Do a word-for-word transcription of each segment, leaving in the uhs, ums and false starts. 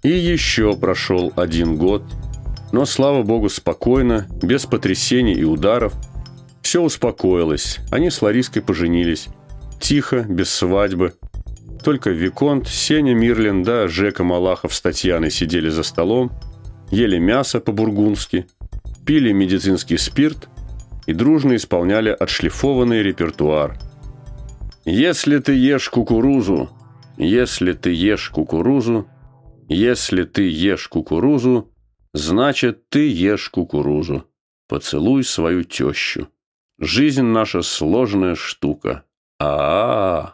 И еще прошел один год, но, слава богу, спокойно, без потрясений и ударов. Все успокоилось, они с Лариской поженились. Тихо, без свадьбы. Только Виконт, Сеня Мирлин да Жека Малахов с Татьяной сидели за столом, ели мясо по-бургундски, пили медицинский спирт и дружно исполняли отшлифованный репертуар. «Если ты ешь кукурузу, если ты ешь кукурузу, если ты ешь кукурузу, значит, ты ешь кукурузу. Поцелуй свою тещу. Жизнь наша сложная штука. А-а-а!»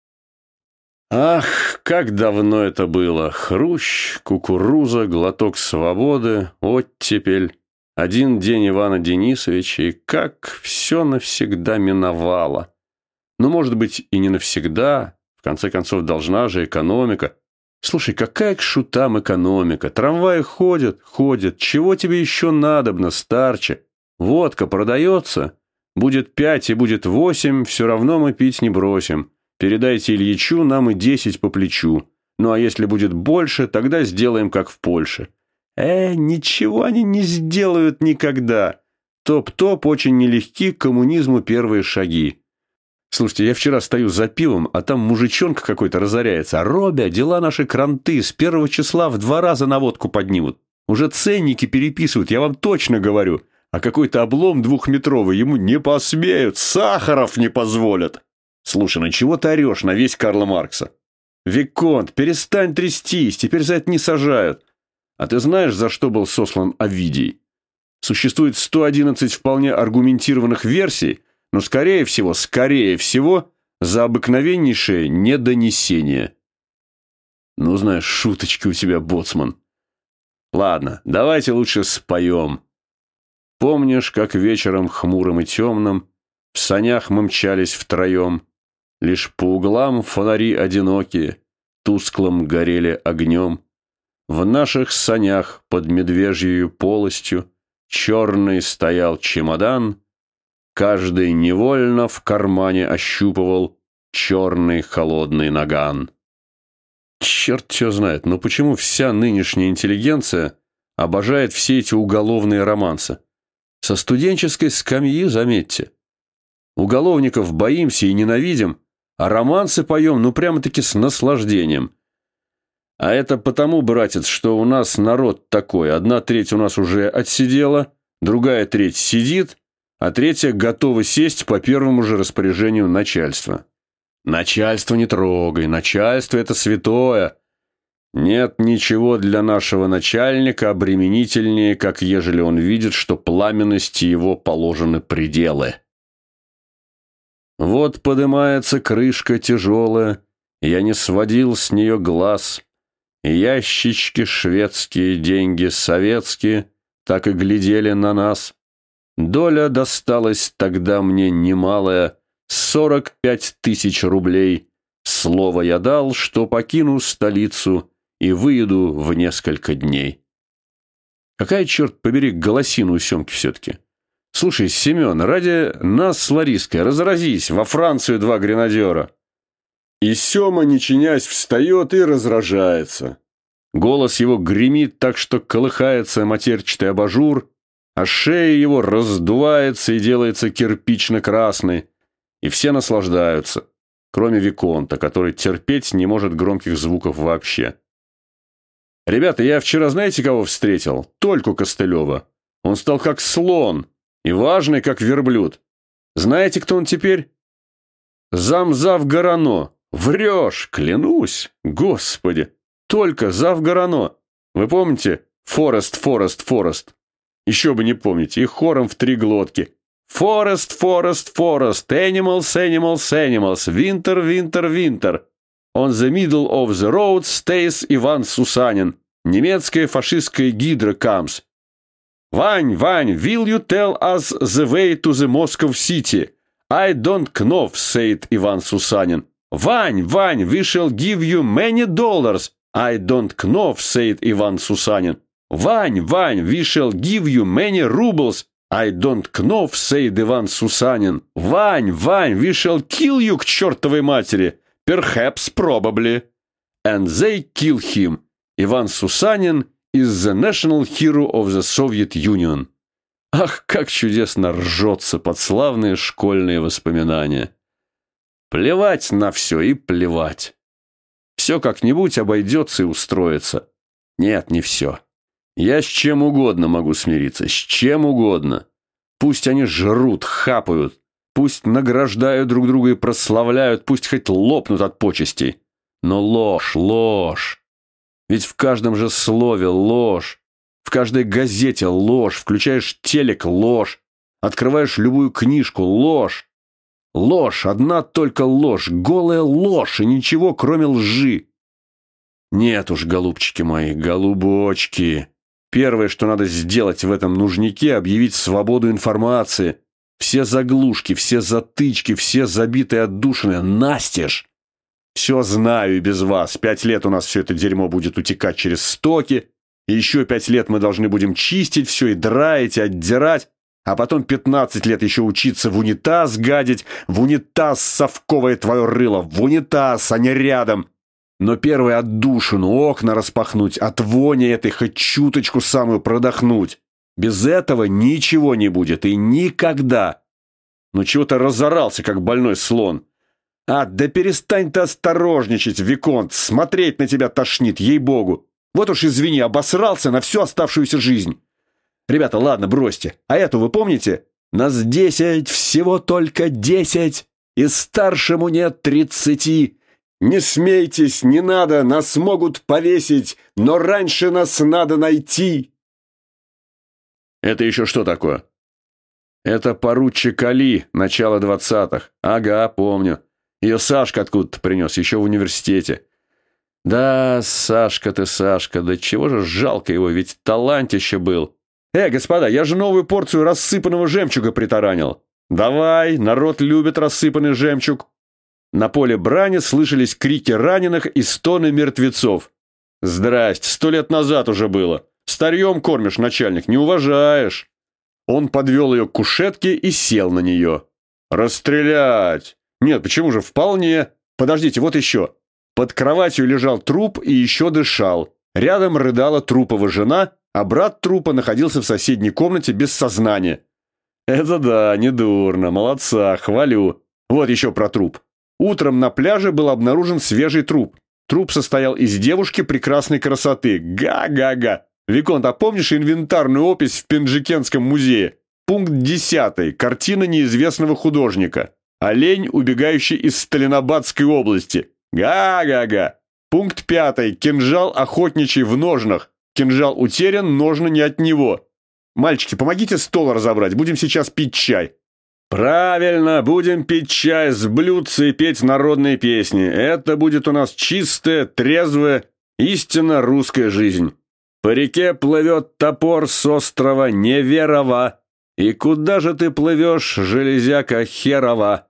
Ах, как давно это было! Хрущ, кукуруза, глоток свободы, оттепель, один день Ивана Денисовича, и как все навсегда миновало. Ну, может быть, и не навсегда. В конце концов, должна же экономика. Слушай, какая к шутам экономика? Трамваи ходят, ходят. Чего тебе еще надобно, старче? Водка продается. Будет пять и будет восемь, все равно мы пить не бросим. Передайте Ильичу, нам и десять по плечу. Ну, а если будет больше, тогда сделаем, как в Польше. Э, ничего они не сделают никогда. Топ-топ, очень нелегки, к коммунизму первые шаги. Слушайте, я вчера стою за пивом, а там мужичонка какой-то разоряется. Робя, дела наши кранты, с первого числа в два раза на водку поднимут. Уже ценники переписывают, я вам точно говорю. А какой-то облом двухметровый ему не посмеют, Сахаров не позволят. Слушай, ну чего ты орешь на весь Карла Маркса? Виконт, перестань трястись, теперь за это не сажают. А ты знаешь, за что был сослан Овидий? Существует сто одиннадцать вполне аргументированных версий, но, скорее всего, скорее всего, за обыкновеннейшее недонесение. Ну, знаешь, шуточки у тебя, боцман. Ладно, давайте лучше споем. Помнишь, как вечером хмурым и темным в санях мы мчались втроем? Лишь по углам фонари одинокие тусклым горели огнем. В наших санях под медвежьею полостью черный стоял чемодан. Каждый невольно в кармане ощупывал черный холодный наган. Черт его знает, но почему вся нынешняя интеллигенция обожает все эти уголовные романсы? Со студенческой скамьи, заметьте. Уголовников боимся и ненавидим, а романсы поем, ну, прямо-таки с наслаждением. А это потому, братец, что у нас народ такой. Одна треть у нас уже отсидела, другая треть сидит, а третья готова сесть по первому же распоряжению начальства. Начальство не трогай, начальство – это святое. Нет ничего для нашего начальника обременительнее, как ежели он видит, что пламенности его положены пределы. Вот подымается крышка тяжелая, я не сводил с нее глаз. Ящички шведские, деньги советские так и глядели на нас. Доля досталась тогда мне немалая, сорок пять тысяч рублей. Слово я дал, что покину столицу и выеду в несколько дней. Какая, черт побери, голосина у Семки все-таки. Слушай, Семен, ради нас с Лариской разразись, во Францию два гренадера. И Сема, не чинясь, встает и разражается. Голос его гремит так, что колыхается матерчатый абажур, а шея его раздувается и делается кирпично-красной. И все наслаждаются, кроме Виконта, который терпеть не может громких звуков вообще. Ребята, я вчера знаете, кого встретил? Тольку Костылева. Он стал как слон и важный, как верблюд. Знаете, кто он теперь? Замзав Горано. Врешь, клянусь. Господи. Только зав Горано. Вы помните? Форест, Форест, Форест. Еще бы не помните. И хором в три глотки. Форест, Форест, Форест. Animals, animals, animals. Winter, winter, winter. On the middle of the road stays Иван Сусанин. Немецкая фашистская гидра comes. Вань, Вань, will you tell us the way to the Moscow city? I don't know, said Иван Сусанин. Вань, Вань, we shall give you many dollars. I don't know, said Иван Сусанин. Вань, Вань, we shall give you many rubles. I don't know, said Иван Сусанин. Вань, Вань, we shall kill you к чертовой матери. Perhaps, probably. And they kill him. Иван Сусанин is the national hero of the Soviet Union. Ах, как чудесно ржется под славные школьные воспоминания. Плевать на все и плевать. Все как-нибудь обойдется и устроится. Нет, не все. Я с чем угодно могу смириться, с чем угодно. Пусть они жрут, хапают, пусть награждают друг друга и прославляют, пусть хоть лопнут от почестей. Но ложь, ложь. Ведь в каждом же слове ложь. В каждой газете ложь. Включаешь телек — ложь. Открываешь любую книжку — ложь. Ложь, одна только ложь, голая ложь и ничего, кроме лжи. Нет уж, голубчики мои, голубочки. Первое, что надо сделать в этом нужнике — объявить свободу информации. Все заглушки, все затычки, все забитые отдушины настежь. Все знаю и без вас. Пять лет у нас все это дерьмо будет утекать через стоки. И еще пять лет мы должны будем чистить все и драить, и отдирать. А потом пятнадцать лет еще учиться в унитаз гадить. В унитаз, совковое твое рыло. В унитаз, а не рядом. Но первое отдушину, окна распахнуть, от вони этой хоть чуточку самую продохнуть. Без этого ничего не будет и никогда. Ну чего ты разорался, как больной слон? А, да перестань ты осторожничать, Виконт, смотреть на тебя тошнит, ей-богу. Вот уж извини, обосрался на всю оставшуюся жизнь. Ребята, ладно, бросьте. А эту вы помните? Нас десять, всего только десять, и старшему нет тридцати. Не смейтесь, не надо, нас могут повесить, но раньше нас надо найти. Это еще что такое? Это поручик Али, начало двадцатых. Ага, помню. Ее Сашка откуда-то принес, еще в университете. Да, Сашка ты, Сашка, да чего же жалко его, ведь талантище был. Э, господа, я же новую порцию рассыпанного жемчуга притаранил. Давай, народ любит рассыпанный жемчуг. На поле брани слышались крики раненых и стоны мертвецов. Здрасте, сто лет назад уже было. Старьем кормишь, начальник, не уважаешь. Он подвел ее к кушетке и сел на нее. Расстрелять! Нет, почему же, вполне. Подождите, вот еще. Под кроватью лежал труп и еще дышал. Рядом рыдала трупова жена, а брат трупа находился в соседней комнате без сознания. Это да, недурно, молодца, хвалю. Вот еще про труп. Утром на пляже был обнаружен свежий труп. Труп состоял из девушки прекрасной красоты. Га-га-га. Виконт, а помнишь инвентарную опись в Пенджикенском музее? Пункт десятый. Картина неизвестного художника. Олень, убегающий из Сталинобадской области. Га-га-га. Пункт пятый. Кинжал охотничий в ножнах. Кинжал утерян, ножны не от него. Мальчики, помогите стол разобрать, будем сейчас пить чай. Правильно, будем пить чай с блюдца и петь народные песни. Это будет у нас чистая, трезвая, истинно русская жизнь. По реке плывет топор с острова Неверова. И куда же ты плывешь, железяка херова?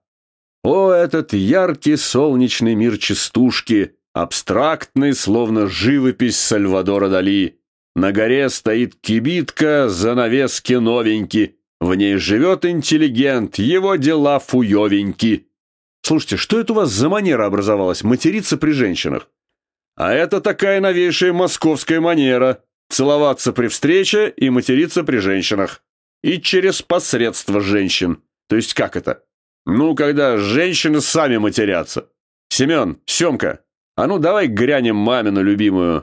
О, этот яркий солнечный мир частушки, абстрактный, словно живопись Сальвадора Дали. На горе стоит кибитка, занавески новенькие. В ней живет интеллигент, его дела фуевеньки. Слушайте, что это у вас за манера образовалась, материться при женщинах? А это такая новейшая московская манера. Целоваться при встрече и материться при женщинах. И через посредство женщин. То есть как это? Ну, когда женщины сами матерятся. Семен, Семка, а ну давай грянем мамину любимую.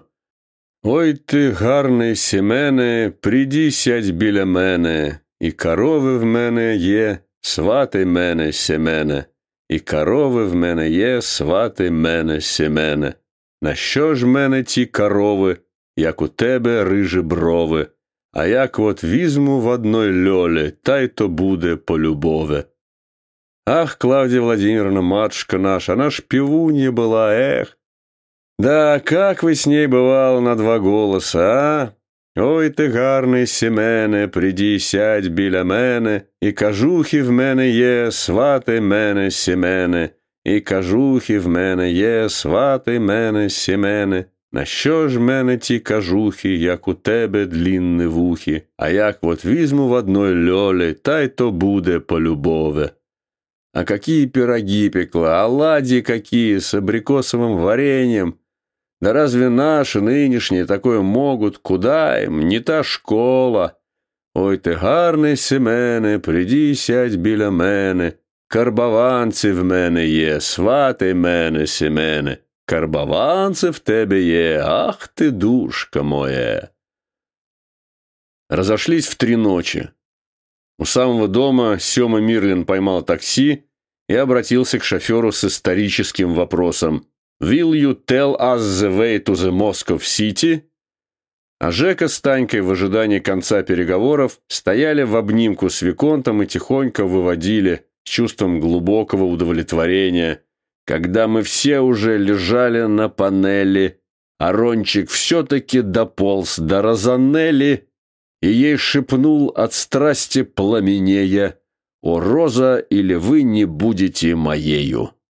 Ой ти гарний Семене, приди сядь біля мене. І корови в мене є, свати мене, Семене. І корови в мене є, свати мене, Семене. На що ж мене ті корови, як у тебе рижі брови? А як от візьму в одной льолі, та й то буде полюбове. Ах, Клавдия Владимировна, матушка наша, она ж певунья была, эх. Да, как вы с ней бывало на два голоса, а? Ой ти гарний Семене, приди сядь біля мене, і кажухи в мене є, свати мене, Семене, і кажухи в мене є, свати мене, Семене. На що ж мене ті кажухи, як у тебе длінні вухи, а як вот візьму в одной льолі, та й то буде полюбове. А какие пироги пекла, оладьи какие с абрикосовым вареньем. Да разве наши нынешние такое могут? Куда им? Не та школа. Ой ти гарний Семене, приди сядь біля мене. Карбованці в мене є, свати мене, Семене. Карбованці в тебе є, ах ты, душка моя. Разошлись в три ночи. У самого дома Сёма Мирлин поймал такси и обратился к шоферу с историческим вопросом. «Will you tell us the way to the Moscow City?» А Жека с Танькой в ожидании конца переговоров стояли в обнимку с Виконтом и тихонько выводили с чувством глубокого удовлетворения, когда мы все уже лежали на панели, а Рончик все-таки дополз до Розанелли и ей шепнул от страсти пламенея: «О, Роза, или вы не будете моею?»